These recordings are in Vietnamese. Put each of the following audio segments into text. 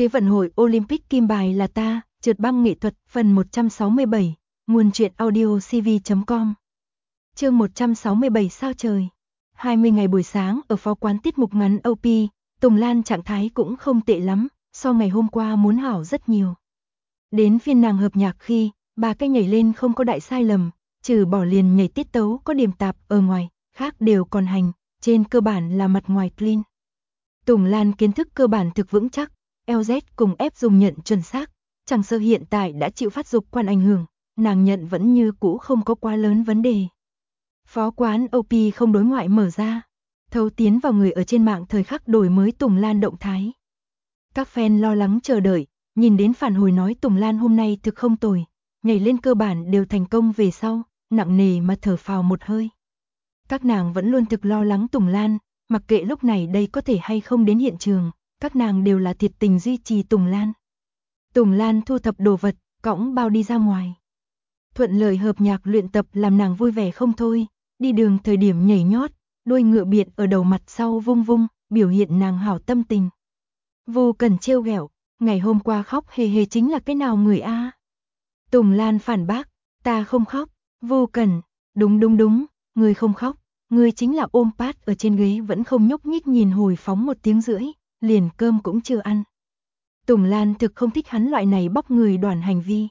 Thế vận hội Olympic kim bài là ta, trượt băng nghệ thuật, phần 167, nguồn truyện audio cv.com. Chương 167 sao trời. 20 ngày buổi sáng ở phó quán tiết mục ngắn OP, Tùng Lan trạng thái cũng không tệ lắm, so ngày hôm qua muốn hảo rất nhiều. Đến phiên nàng hợp nhạc khi, ba cái nhảy lên không có đại sai lầm, trừ bỏ liền nhảy tiết tấu có điểm tạp ở ngoài, khác đều còn hành, trên cơ bản là mặt ngoài clean. Tùng Lan kiến thức cơ bản thực vững chắc, LZ cùng F dùng nhận chuẩn xác, chẳng sợ hiện tại đã chịu phát dục quan ảnh hưởng, nàng nhận vẫn như cũ không có quá lớn vấn đề. Phó quán OP không đối ngoại mở ra, thấu tiến vào người ở trên mạng thời khắc đổi mới Tùng Lan động thái. Các fan lo lắng chờ đợi, nhìn đến phản hồi nói Tùng Lan hôm nay thực không tồi, nhảy lên cơ bản đều thành công về sau, nặng nề mà thở phào một hơi. Các nàng vẫn luôn thực lo lắng Tùng Lan, mặc kệ lúc này đây có thể hay không đến hiện trường, các nàng đều là thiệt tình duy trì Tùng Lan. Tùng Lan thu thập đồ vật, cõng bao đi ra ngoài. Thuận lợi hợp nhạc luyện tập làm nàng vui vẻ không thôi, đi đường thời điểm nhảy nhót, đuôi ngựa biện ở đầu mặt sau vung vung, biểu hiện nàng hảo tâm tình. Vô Cần trêu ghẹo, ngày hôm qua khóc hề hề chính là cái nào người a? Tùng Lan phản bác, ta không khóc. Vô Cần, đúng, ngươi không khóc, ngươi chính là ôm pad ở trên ghế vẫn không nhúc nhích nhìn hồi phóng 1 tiếng rưỡi, liền cơm cũng chưa ăn. Tùng Lan thực không thích hắn loại này bóc người đoàn hành vi.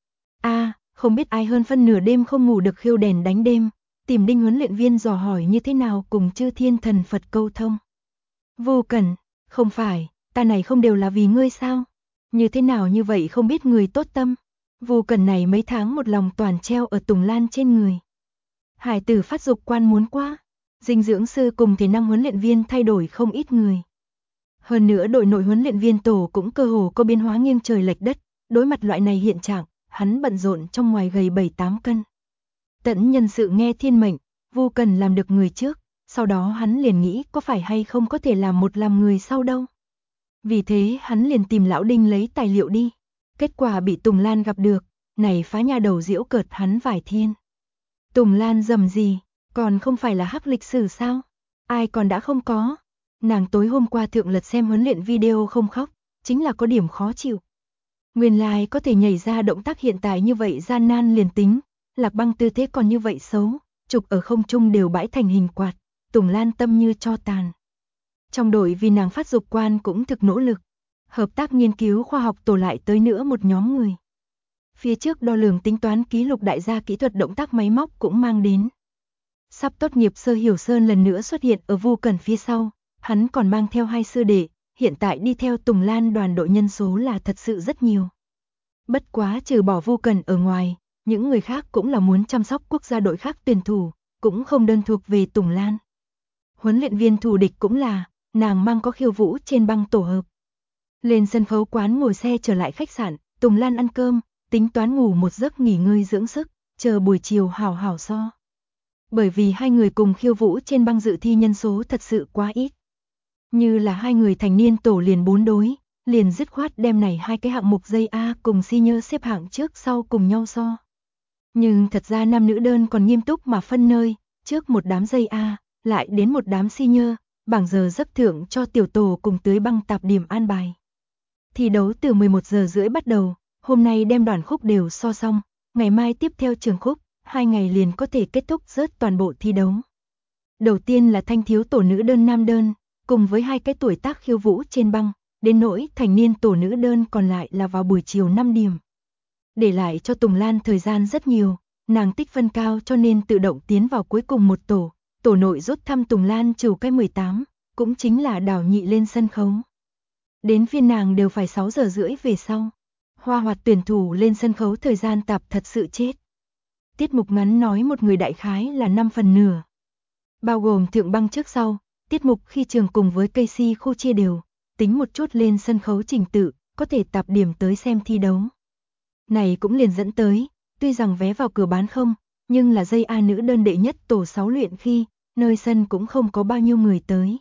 Không biết ai hơn phân nửa đêm không ngủ được khiêu đèn đánh đêm, tìm Đinh huấn luyện viên dò hỏi như thế nào cùng Chư Thiên Thần Phật câu thông. Vô Cần, không phải, ta này không đều là vì ngươi sao? Như thế nào như vậy không biết người tốt tâm? Vô Cần này mấy tháng một lòng toàn treo ở Tùng Lan trên người. Hải tử phát dục quan muốn quá, dinh dưỡng sư cùng thể năng huấn luyện viên thay đổi không ít người. Hơn nữa đội nội huấn luyện viên tổ cũng cơ hồ có biến hóa nghiêng trời lệch đất, đối mặt loại này hiện trạng, hắn bận rộn trong ngoài gầy 7-8 cân. Tận nhân sự nghe thiên mệnh, Vô Cần làm được người trước, sau đó hắn liền nghĩ có phải hay không có thể làm người sau đâu. Vì thế hắn liền tìm lão Đinh lấy tài liệu đi, kết quả bị Tùng Lan gặp được, này phá nhà đầu giễu cợt hắn vài thiên. Tùng Lan dầm gì, còn không phải là hắc lịch sử sao? Ai còn đã không có. Nàng tối hôm qua thượng lật xem huấn luyện video không khóc, chính là có điểm khó chịu. Nguyên lai có thể nhảy ra động tác hiện tại như vậy gian nan liền tính, Lạc Băng tư thế còn như vậy xấu, trục ở không trung đều bãi thành hình quạt, Tùng Lan tâm như tro tàn. Trong đội vì nàng phát dục quan cũng thực nỗ lực, hợp tác nghiên cứu khoa học tổ lại tới nữa một nhóm người. Phía trước đo lường tính toán ký lục đại gia kỹ thuật động tác máy móc cũng mang đến. Sắp tốt nghiệp Sơ Hiểu Sơn lần nữa xuất hiện ở Vô Cần phía sau, hắn còn mang theo 2 sư đệ, hiện tại đi theo Tùng Lan đoàn đội nhân số là thật sự rất nhiều. Bất quá trừ bỏ Vô Cần ở ngoài, những người khác cũng là muốn chăm sóc quốc gia đội khác tuyển thủ, cũng không đơn thuộc về Tùng Lan. Huấn luyện viên thủ địch cũng là, nàng mang có khiêu vũ trên băng tổ hợp. Lên sân khấu quán ngồi xe trở lại khách sạn, Tùng Lan ăn cơm, tính toán ngủ một giấc nghỉ ngơi dưỡng sức, chờ buổi chiều hảo so. Bởi vì 2 người cùng khiêu vũ trên băng dự thi nhân số thật sự quá ít. Như là 2 người thành niên tổ liền 4 đối, liền dứt khoát đem này 2 cái hạng mục dây A cùng senior xếp hạng trước sau cùng nhau so. Nhưng thật ra nam nữ đơn còn nghiêm túc mà phân nơi, trước một đám dây A, lại đến một đám senior, bảng giờ giấc thưởng cho tiểu tổ cùng tưới băng tạp điểm an bài. Thi đấu từ 11 giờ rưỡi bắt đầu, hôm nay đem đoàn khúc đều so xong, ngày mai tiếp theo trường khúc, 2 ngày liền có thể kết thúc rớt toàn bộ thi đấu. Đầu tiên là thanh thiếu tổ nữ đơn nam đơn, cùng với 2 cái tuổi tác khiêu vũ trên băng, đến nỗi thành niên tổ nữ đơn còn lại là vào buổi chiều 5 điểm. Để lại cho Tùng Lan thời gian rất nhiều, nàng tích phân cao cho nên tự động tiến vào cuối cùng một tổ, tổ nội rút thăm Tùng Lan trừ cái 18, cũng chính là đảo nhị lên sân khấu. Đến phiên nàng đều phải 6 giờ rưỡi về sau. Hoa hoạt tuyển thủ lên sân khấu thời gian tạp thật sự chết. Tiết mục ngắn nói một người đại khái là 5 phần nửa. Bao gồm thượng băng trước sau, tiết mục khi trường cùng với Casey khu chia đều, tính một chút lên sân khấu trình tự, có thể tạp điểm tới xem thi đấu. Này cũng liền dẫn tới, tuy rằng vé vào cửa bán không, nhưng là dây A nữ đơn đệ nhất tổ 6 luyện khi, nơi sân cũng không có bao nhiêu người tới.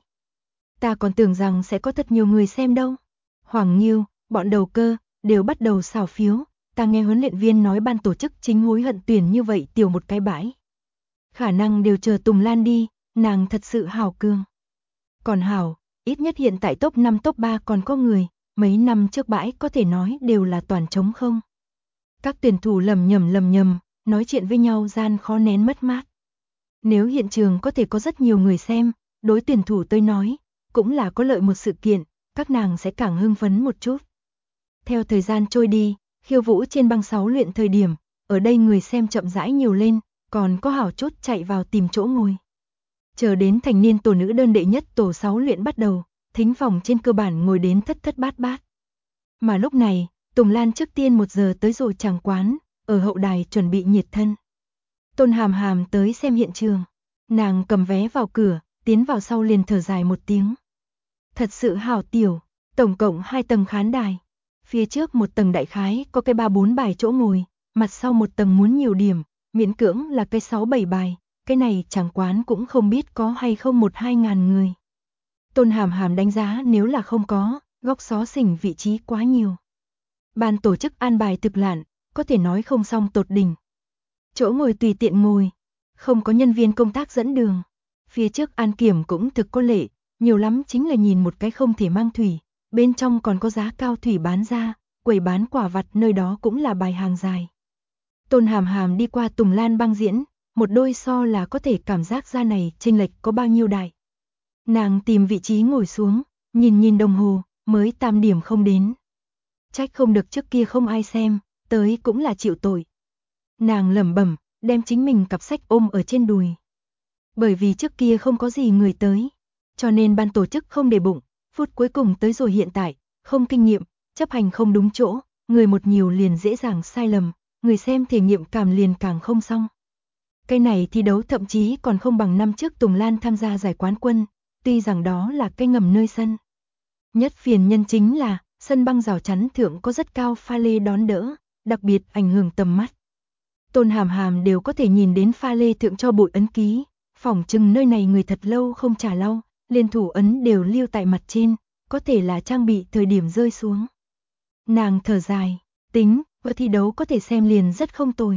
Ta còn tưởng rằng sẽ có thật nhiều người xem đâu. Hoàng Nghiêu, bọn đầu cơ, đều bắt đầu xào phiếu, ta nghe huấn luyện viên nói ban tổ chức chính hối hận tuyển như vậy tiểu một cái bãi. Khả năng đều chờ Tùng Lan đi, nàng thật sự hào cương. Còn hảo, ít nhất hiện tại top 5 top 3 còn có người, mấy năm trước bãi có thể nói đều là toàn trống không. Các tuyển thủ lầm nhầm, nói chuyện với nhau gian khó nén mất mát. Nếu hiện trường có thể có rất nhiều người xem, đối tuyển thủ tôi nói, cũng là có lợi một sự kiện, các nàng sẽ càng hưng phấn một chút. Theo thời gian trôi đi, khiêu vũ trên băng 6 luyện thời điểm, ở đây người xem chậm rãi nhiều lên, còn có hảo chút chạy vào tìm chỗ ngồi. Chờ đến thành niên tổ nữ đơn đệ nhất tổ 6 luyện bắt đầu, thính phòng trên cơ bản ngồi đến thất bát. Mà lúc này, Tùng Lan trước tiên 1 giờ tới rồi chàng quán, ở hậu đài chuẩn bị nhiệt thân. Tôn Hàm Hàm tới xem hiện trường, nàng cầm vé vào cửa, tiến vào sau liền thở dài một tiếng. Thật sự hảo tiểu, tổng cộng 2 tầng khán đài. Phía trước một tầng đại khái có cái 3-4 bài chỗ ngồi, mặt sau một tầng muốn nhiều điểm, miễn cưỡng là cái 6-7 bài, cái này chẳng quán cũng không biết có hay không 1-2 ngàn người. Tôn Hàm Hàm đánh giá nếu là không có, góc xó xỉnh vị trí quá nhiều. Ban tổ chức an bài thực lạn, có thể nói không xong tột đỉnh. Chỗ ngồi tùy tiện ngồi, không có nhân viên công tác dẫn đường. Phía trước an kiểm cũng thực có lệ, nhiều lắm chính là nhìn một cái không thể mang thủy, bên trong còn có giá cao thủy bán ra, quầy bán quả vặt nơi đó cũng là bài hàng dài. Tôn Hàm Hàm đi qua Tùng Lan băng diễn, một đôi so là có thể cảm giác ra này chênh lệch có bao nhiêu đại. Nàng tìm vị trí ngồi xuống, nhìn đồng hồ, mới 8 điểm không đến. Trách không được trước kia không ai xem, tới cũng là chịu tội. Nàng lẩm bẩm, đem chính mình cặp sách ôm ở trên đùi. Bởi vì trước kia không có gì người tới, cho nên ban tổ chức không để bụng, phút cuối cùng tới rồi hiện tại, không kinh nghiệm, chấp hành không đúng chỗ, người một nhiều liền dễ dàng sai lầm, người xem thể nghiệm cảm liền càng không xong. Cái này thi đấu thậm chí còn không bằng năm trước Tùng Lan tham gia giải quán quân, tuy rằng đó là cái ngầm nơi sân. Nhất phiền nhân chính là, sân băng rào chắn thượng có rất cao pha lê đón đỡ, đặc biệt ảnh hưởng tầm mắt. Tôn Hàm Hàm đều có thể nhìn đến pha lê thượng cho bụi ấn ký, phỏng chừng nơi này người thật lâu không trả lau, liên thủ ấn đều lưu tại mặt trên, có thể là trang bị thời điểm rơi xuống. Nàng thở dài, tính, vợ thi đấu có thể xem liền rất không tồi.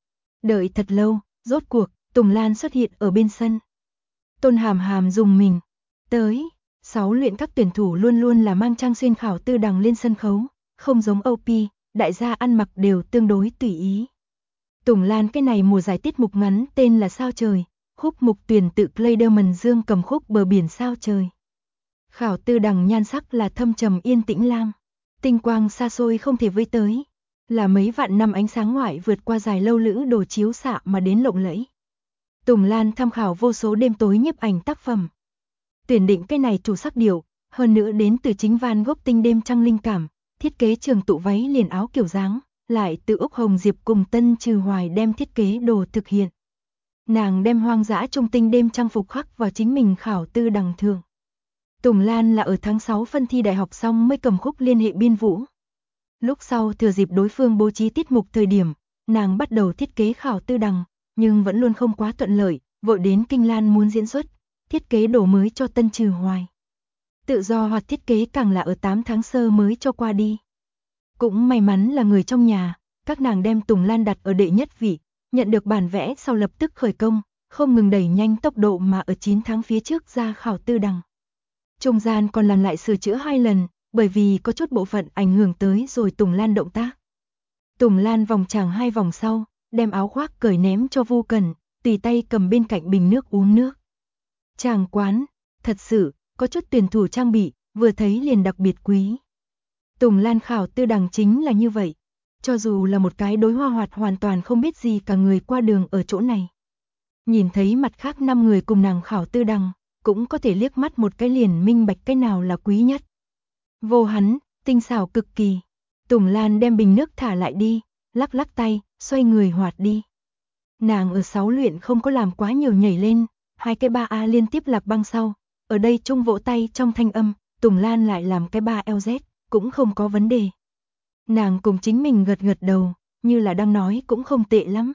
Đợi thật lâu, rốt cuộc, Tùng Lan xuất hiện ở bên sân. Tôn Hàm Hàm dùng mình, tới, 6 luyện các tuyển thủ luôn luôn là mang trang xuyên khảo tư đằng lên sân khấu, không giống OP, đại gia ăn mặc đều tương đối tùy ý. Tùng Lan cái này mùa giải tiết mục ngắn tên là Sao Trời, khúc mục tuyển tự Clayderman Dương cầm khúc Bờ Biển Sao Trời. Khảo tư đằng nhan sắc là thâm trầm yên tĩnh lam, tinh quang xa xôi không thể với tới, là mấy vạn năm ánh sáng ngoại vượt qua dài lâu lữ đồ chiếu xạ mà đến lộng lẫy. Tùng Lan tham khảo vô số đêm tối nhiếp ảnh tác phẩm. Tuyển định cái này chủ sắc điệu, hơn nữa đến từ chính Van Gogh tinh đêm trăng linh cảm, thiết kế trường tụ váy liền áo kiểu dáng, lại từ Úc Hồng Diệp cùng Tân Trừ Hoài đem thiết kế đồ thực hiện. Nàng đem hoang dã trung tinh đêm trang phục khắc vào chính mình khảo tư đằng thượng. Tùng Lan là ở tháng 6 phân thi đại học xong mới cầm khúc liên hệ biên vũ. Lúc sau thừa dịp đối phương bố trí tiết mục thời điểm, nàng bắt đầu thiết kế khảo tư đằng, nhưng vẫn luôn không quá thuận lợi, vội đến Kinh Lan muốn diễn xuất, thiết kế đồ mới cho Tân Trừ Hoài. Tự do hoặc thiết kế càng là ở 8 tháng sơ mới cho qua đi. Cũng may mắn là người trong nhà, các nàng đem Tùng Lan đặt ở đệ nhất vị, nhận được bản vẽ sau lập tức khởi công, không ngừng đẩy nhanh tốc độ mà ở 9 tháng phía trước ra khảo tư đằng. Trung gian còn làm lại sửa chữa 2 lần, bởi vì có chút bộ phận ảnh hưởng tới rồi Tùng Lan động tác. Tùng Lan vòng tràng 2 vòng sau, đem áo khoác cởi ném cho Vu Cẩn, tùy tay cầm bên cạnh bình nước uống nước. Chàng quán, thật sự, có chút tuyển thủ trang bị, vừa thấy liền đặc biệt quý. Tùng Lan khảo tư đằng chính là như vậy, cho dù là một cái đối hoa hoạt hoàn toàn không biết gì cả người qua đường ở chỗ này. Nhìn thấy mặt khác 5 người cùng nàng khảo tư đằng, cũng có thể liếc mắt một cái liền minh bạch cái nào là quý nhất. Vô hắn, tinh xảo cực kỳ. Tùng Lan đem bình nước thả lại đi, lắc lắc tay, xoay người hoạt đi. Nàng ở 6 luyện không có làm quá nhiều nhảy lên, 2 cái 3A liên tiếp lạc băng sau. Ở đây chung vỗ tay trong thanh âm, Tùng Lan lại làm cái 3LZ, cũng không có vấn đề. Nàng cùng chính mình gật gật đầu, như là đang nói cũng không tệ lắm.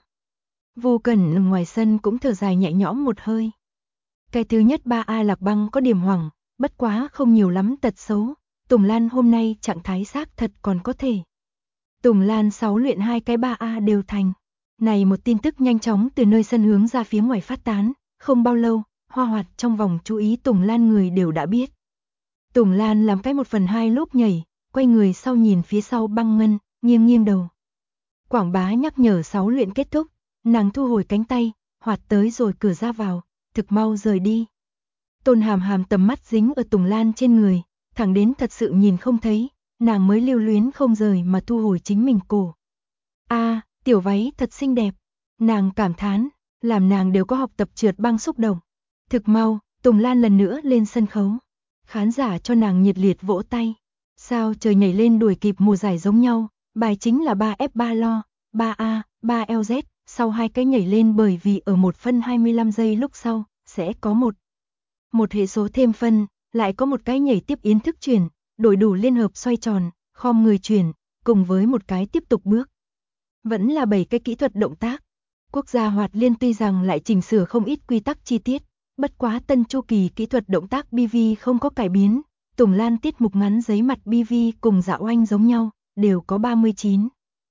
Vu Cẩn ở ngoài sân cũng thở dài nhẹ nhõm một hơi. Cái thứ nhất 3A lạc băng có điểm hoảng, bất quá không nhiều lắm tật xấu. Tùng Lan hôm nay trạng thái xác thật còn có thể. Tùng Lan 6 luyện 2 cái 3A đều thành. Này một tin tức nhanh chóng từ nơi sân hướng ra phía ngoài phát tán, không bao lâu, hoa hoạt trong vòng chú ý Tùng Lan người đều đã biết. Tùng Lan làm cái 1/2 lúc nhảy, quay người sau nhìn phía sau Băng Ngân, nghiêng nghiêng đầu. Quảng Bá nhắc nhở 6 luyện kết thúc, nàng thu hồi cánh tay, hoạt tới rồi cửa ra vào, thực mau rời đi. Tôn Hàm Hàm tầm mắt dính ở Tùng Lan trên người, thẳng đến thật sự nhìn không thấy, nàng mới lưu luyến không rời mà thu hồi chính mình cổ. A, tiểu váy thật xinh đẹp, nàng cảm thán, làm nàng đều có học tập trượt băng xúc động. Thực mau, Tùng Lan lần nữa lên sân khấu. Khán giả cho nàng nhiệt liệt vỗ tay. Sao trời nhảy lên đuổi kịp mùa giải giống nhau, bài chính là 3F3 lo, 3A, 3LZ, sau hai cái nhảy lên bởi vì ở 1 phân 25 giây lúc sau, sẽ có một hệ số thêm phân, lại có một cái nhảy tiếp yến thức chuyển, đổi đủ liên hợp xoay tròn, khom người chuyển, cùng với một cái tiếp tục bước. Vẫn là 7 cái kỹ thuật động tác. Quốc gia Hoạt Liên tuy rằng lại chỉnh sửa không ít quy tắc chi tiết, bất quá tân chu kỳ kỹ thuật động tác BV không có cải biến. Tùng Lan tiết mục ngắn giấy mặt BV cùng Dạ Oanh giống nhau, đều có 39,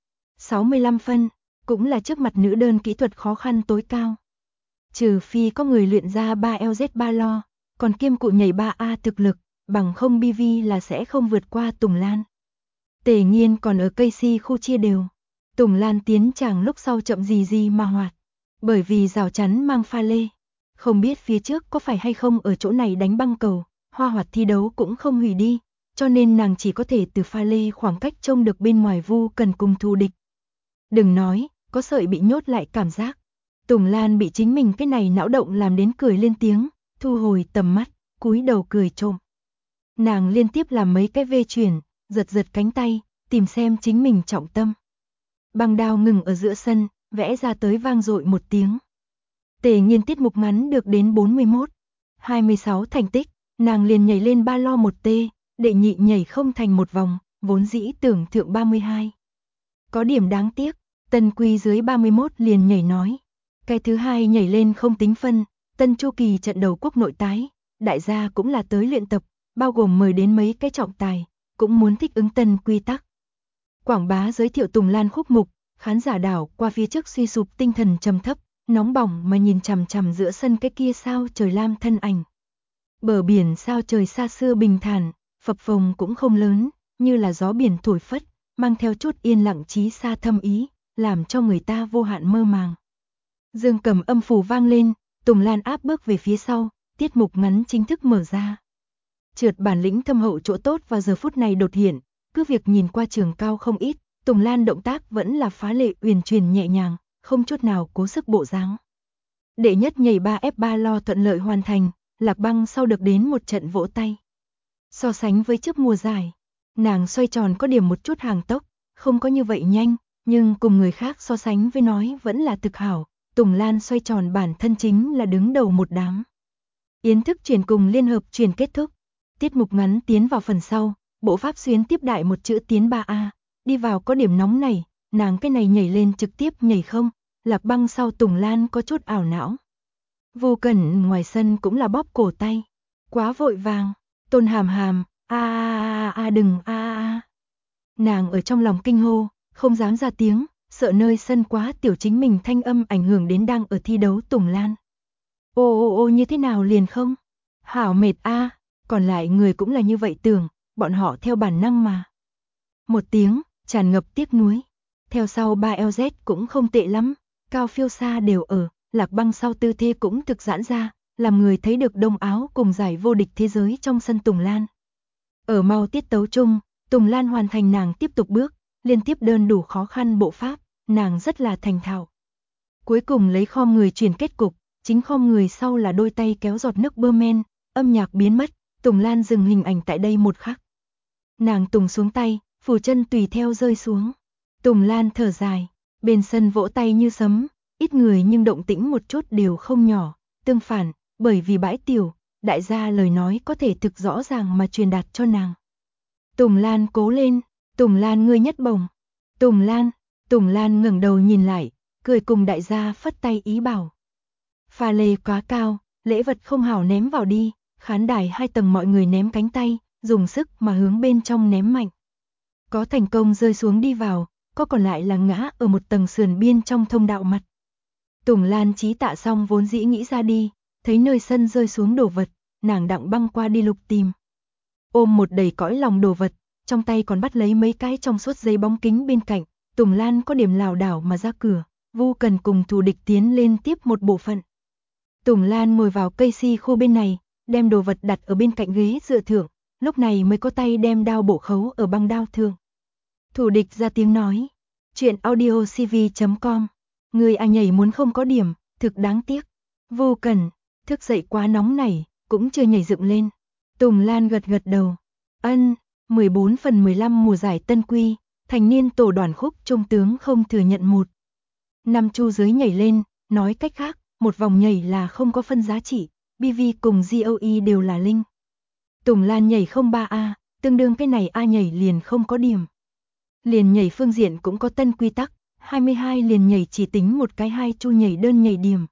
65 phân, cũng là trước mặt nữ đơn kỹ thuật khó khăn tối cao. Trừ phi có người luyện ra 3LZ3 lo, còn kiêm cụ nhảy 3A thực lực, bằng không BV là sẽ không vượt qua Tùng Lan. Tề Nghiên còn ở cây si khu chia đều. Tùng Lan tiến tràng lúc sau chậm gì mà hoạt, bởi vì rào chắn mang pha lê. Không biết phía trước có phải hay không ở chỗ này đánh băng cầu, hoa hoạt thi đấu cũng không hủy đi, cho nên nàng chỉ có thể từ pha lê khoảng cách trông được bên ngoài Vu Cần cùng thù địch. Đừng nói, có sợi bị nhốt lại cảm giác. Tùng Lan bị chính mình cái này não động làm đến cười lên tiếng, thu hồi tầm mắt, cúi đầu cười trộm. Nàng liên tiếp làm mấy cái vê chuyển, giật cánh tay, tìm xem chính mình trọng tâm. Băng đao ngừng ở giữa sân, vẽ ra tới vang dội một tiếng. Tề Nghiên tiết mục ngắn được đến 41, 26 thành tích, nàng liền nhảy lên 3 lo 1 tê, đệ nhị nhảy không thành một vòng, vốn dĩ tưởng thượng 32. Có điểm đáng tiếc, Tân Quy dưới 31 liền nhảy nói. Cái thứ hai nhảy lên không tính phân, tân chu kỳ trận đầu quốc nội tái, đại gia cũng là tới luyện tập, bao gồm mời đến mấy cái trọng tài, cũng muốn thích ứng tân quy tắc. Quảng Bá giới thiệu Tùng Lan khúc mục, khán giả đảo qua phía trước suy sụp tinh thần trầm thấp, nóng bỏng mà nhìn chằm chằm giữa sân cái kia sao trời lam thân ảnh. Bờ biển sao trời xa xưa bình thản, phập phồng cũng không lớn, như là gió biển thổi phất, mang theo chút yên lặng trí xa thâm ý, làm cho người ta vô hạn mơ màng. Dương cầm âm phủ vang lên, Tùng Lan áp bước về phía sau, tiết mục ngắn chính thức mở ra. Trượt bản lĩnh thâm hậu chỗ tốt vào giờ phút này đột hiện, cứ việc nhìn qua trường cao không ít, Tùng Lan động tác vẫn là phá lệ uyển chuyển nhẹ nhàng, không chút nào cố sức bộ dáng. Đệ nhất nhảy 3F3 lo thuận lợi hoàn thành, Lạc Băng sau được đến một trận vỗ tay. So sánh với trước mùa giải, nàng xoay tròn có điểm một chút hàng tốc, không có như vậy nhanh, nhưng cùng người khác so sánh với nói vẫn là thực hảo. Tùng Lan xoay tròn bản thân chính là đứng đầu một đám. Yến thức chuyển cùng liên hợp chuyển kết thúc, tiết mục ngắn tiến vào phần sau, bộ pháp xuyến tiếp đại một chữ tiến 3A, đi vào có điểm nóng này, nàng cái này nhảy lên trực tiếp nhảy không, Lạc Băng sau Tùng Lan có chút ảo não. Vô Cẩn ngoài sân cũng là bóp cổ tay, quá vội vàng, Tôn Hàm Hàm, đừng a. Nàng ở trong lòng kinh hô, không dám ra tiếng, sợ nơi sân quá tiểu chính mình thanh âm ảnh hưởng đến đang ở thi đấu Tùng Lan. Ô như thế nào liền không? Hảo mệt a, còn lại người cũng là như vậy tưởng, bọn họ theo bản năng mà. Một tiếng, tràn ngập tiếc nuối. Theo sau 3LZ cũng không tệ lắm, cao phiêu xa đều ở, Lạc Băng sau tư thế cũng thực giãn ra, làm người thấy được đông áo cùng giải vô địch thế giới trong sân Tùng Lan. Ở mau tiết tấu chung, Tùng Lan hoàn thành nàng tiếp tục bước, liên tiếp đơn đủ khó khăn bộ pháp, nàng rất là thành thạo. Cuối cùng lấy khom người chuyển kết cục, chính khom người sau là đôi tay kéo giọt nước bơ men, âm nhạc biến mất, Tùng Lan dừng hình ảnh tại đây một khắc. Nàng tùng xuống tay, phủ chân tùy theo rơi xuống. Tùng Lan thở dài, bên sân vỗ tay như sấm, ít người nhưng động tĩnh một chút đều không nhỏ, tương phản, bởi vì bãi tiểu, đại gia lời nói có thể thực rõ ràng mà truyền đạt cho nàng. Tùng Lan cố lên, Tùng Lan ngươi nhất bổng. Tùng Lan ngẩng đầu nhìn lại, cười cùng đại gia phất tay ý bảo. Pha lê quá cao, lễ vật không hảo ném vào đi, khán đài 2 tầng mọi người ném cánh tay, dùng sức mà hướng bên trong ném mạnh. Có thành công rơi xuống đi vào, có còn lại là ngã ở một tầng sườn biên trong thông đạo mặt. Tùng Lan trí tạ xong vốn dĩ nghĩ ra đi, thấy nơi sân rơi xuống đồ vật, nàng đặng băng qua đi lục tìm. Ôm một đầy cõi lòng đồ vật, trong tay còn bắt lấy mấy cái trong suốt giấy bóng kính bên cạnh. Tùng Lan có điểm lảo đảo mà ra cửa, Vu Cần cùng Thù Địch tiến lên tiếp một bộ phận. Tùng Lan ngồi vào cây si khô bên này, đem đồ vật đặt ở bên cạnh ghế dựa thượng, lúc này mới có tay đem đao bổ khấu ở băng đao thượng. Thù Địch ra tiếng nói, chuyện audiocv.com, người nhảy muốn không có điểm, thực đáng tiếc. Vu Cần, thức dậy quá nóng này, cũng chưa nhảy dựng lên. Tùng Lan gật gật đầu, ân, 14/15 mùa giải Tân Quy, thành niên tổ đoàn khúc trung tướng không thừa nhận 1/5 chu giới nhảy lên, nói cách khác, một vòng nhảy là không có phân giá trị, BV cùng GOE đều là linh. Tùng Lan nhảy 03A, tương đương cái này A nhảy liền không có điểm. Liền nhảy phương diện cũng có tân quy tắc, 22 liền nhảy chỉ tính một cái 2 chu nhảy đơn nhảy điểm.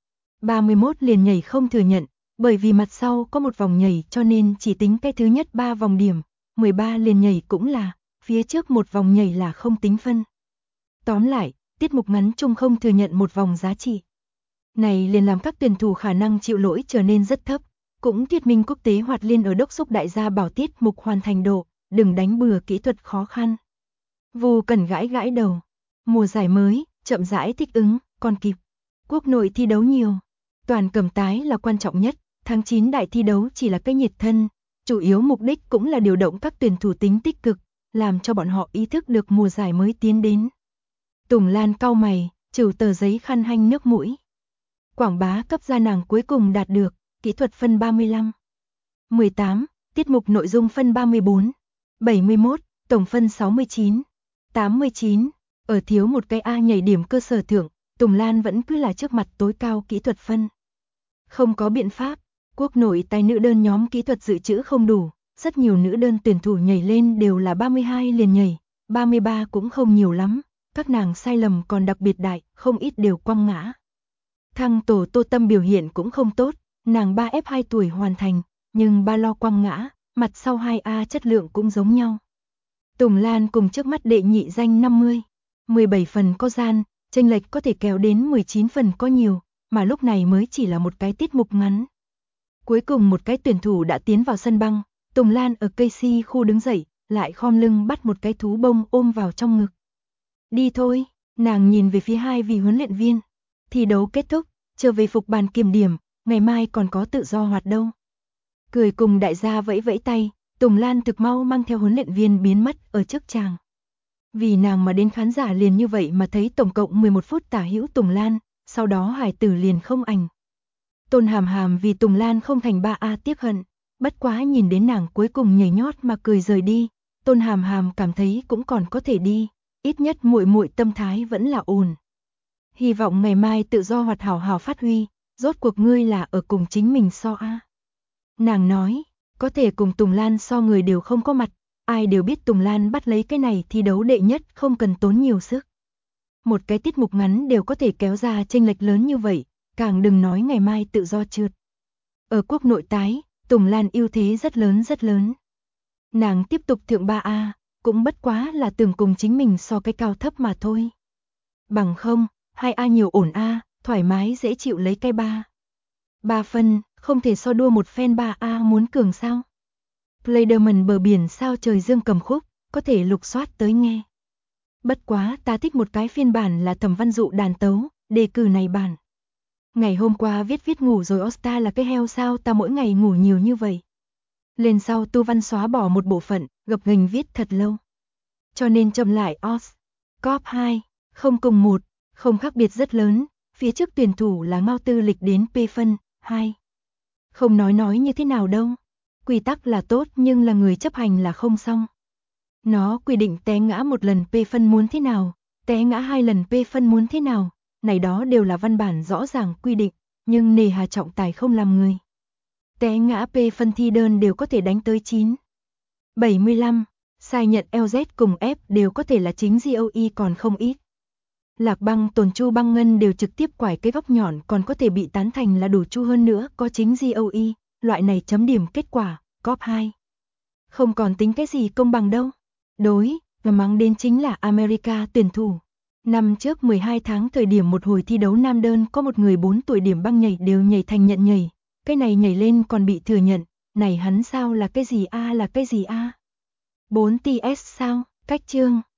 31 liền nhảy không thừa nhận, bởi vì mặt sau có một vòng nhảy cho nên chỉ tính cái thứ nhất 3 vòng điểm. 13 liền nhảy cũng là, phía trước một vòng nhảy là không tính phân. Tóm lại, tiết mục ngắn chung không thừa nhận một vòng giá trị. Này liền làm các tuyển thủ khả năng chịu lỗi trở nên rất thấp, cũng thuyết minh quốc tế hoạt liên ở đốc thúc đại gia bảo tiết mục hoàn thành độ, đừng đánh bừa kỹ thuật khó khăn. Vu Cần gãi gãi đầu, mùa giải mới, chậm rãi thích ứng, còn kịp. Quốc nội thi đấu nhiều, toàn cầm tái là quan trọng nhất, tháng 9 đại thi đấu chỉ là cái nhiệt thân, chủ yếu mục đích cũng là điều động các tuyển thủ tính tích cực, làm cho bọn họ ý thức được mùa giải mới tiến đến. Tùng Lan cau mày, trừ tờ giấy khăn hanh nước mũi. Quảng bá cấp ra nàng cuối cùng đạt được, kỹ thuật phân 35. 18, tiết mục nội dung phân 34. 71, tổng phân 69. 89, ở thiếu một cái A nhảy điểm cơ sở thưởng, Tùng Lan vẫn cứ là trước mặt tối cao kỹ thuật phân. Không có biện pháp, quốc nội tài nữ đơn nhóm kỹ thuật dự trữ không đủ, rất nhiều nữ đơn tuyển thủ nhảy lên đều là 32 liền nhảy, 33 cũng không nhiều lắm, các nàng sai lầm còn đặc biệt đại, không ít đều quăng ngã. Thăng tổ Tô Tâm biểu hiện cũng không tốt, nàng 3F2 tuổi hoàn thành, nhưng ba lo quăng ngã, mặt sau 2A chất lượng cũng giống nhau. Tùng Lan cùng trước mắt đệ nhị danh 50, 17 phần có gian, chênh lệch có thể kéo đến 19 phần có nhiều, mà lúc này mới chỉ là một cái tiết mục ngắn. Cuối cùng một cái tuyển thủ đã tiến vào sân băng, Tùng Lan ở cây si khu đứng dậy, lại khom lưng bắt một cái thú bông ôm vào trong ngực. Đi thôi, nàng nhìn về phía hai vị huấn luyện viên. Thi đấu kết thúc, trở về phục bàn kiểm điểm, ngày mai còn có tự do hoạt đâu. Cười cùng đại gia vẫy vẫy tay, Tùng Lan thực mau mang theo huấn luyện viên biến mất ở trước tràng. Vì nàng mà đến khán giả liền như vậy mà thấy tổng cộng 11 phút tả hữu Tùng Lan, sau đó hải tử liền không ảnh. Tôn Hàm Hàm vì Tùng Lan không thành 3A tiếc hận, bất quá nhìn đến nàng cuối cùng nhảy nhót mà cười rời đi, Tôn Hàm Hàm cảm thấy cũng còn có thể đi, ít nhất muội muội tâm thái vẫn là ổn. Hy vọng ngày mai tự do hoạt hảo hảo phát huy, rốt cuộc ngươi là ở cùng chính mình so a. Nàng nói, có thể cùng Tùng Lan so người đều không có mặt, ai đều biết Tùng Lan bắt lấy cái này thi đấu đệ nhất không cần tốn nhiều sức. Một cái tiết mục ngắn đều có thể kéo ra chênh lệch lớn như vậy, càng đừng nói ngày mai tự do trượt. Ở quốc nội tái, Tùng Lan ưu thế rất lớn rất lớn. Nàng tiếp tục thượng 3A, cũng bất quá là tưởng cùng chính mình so cái cao thấp mà thôi. Bằng không, 2A nhiều ổn A, thoải mái dễ chịu lấy cái 3 phân, không thể so đua một phen 3A muốn cường sao. Playderman bờ biển sao trời dương cầm khúc, có thể lục soát tới nghe. Bất quá ta thích một cái phiên bản là Thẩm Văn Dụ đàn tấu, đề cử này bản. Ngày hôm qua viết ngủ rồi Osta là cái heo sao ta mỗi ngày ngủ nhiều như vậy. Lên sau Tu Văn xóa bỏ một bộ phận, gập ghềnh viết thật lâu. Cho nên chậm lại Os. Cop 2, không cùng 1, không khác biệt rất lớn, phía trước tuyển thủ là Mao Tư Lịch đến P phân, 2. Không nói như thế nào đâu. Quy tắc là tốt nhưng là người chấp hành là không xong. Nó quy định té ngã một lần P phân muốn thế nào, té ngã 2 lần P phân muốn thế nào, này đó đều là văn bản rõ ràng quy định, nhưng nề hà trọng tài không làm người. Té ngã P phân thi đơn đều có thể đánh tới 9. 75, sai nhận LZ cùng F đều có thể là chính GOE còn không ít. Lạc Băng Tồn Chu Băng Ngân đều trực tiếp quải cái góc nhọn còn có thể bị tán thành là đủ chu hơn nữa có chính GOE, loại này chấm điểm kết quả, Cop 2. Không còn tính cái gì công bằng đâu. Đối, và mắng đến chính là America tuyển thủ. Năm trước 12 tháng thời điểm một hồi thi đấu nam đơn có một người 4 tuổi điểm băng nhảy đều nhảy thành nhận nhảy. Cái này nhảy lên còn bị thừa nhận, này hắn sao là cái gì a là cái gì a? 4 TS sao? Cách chương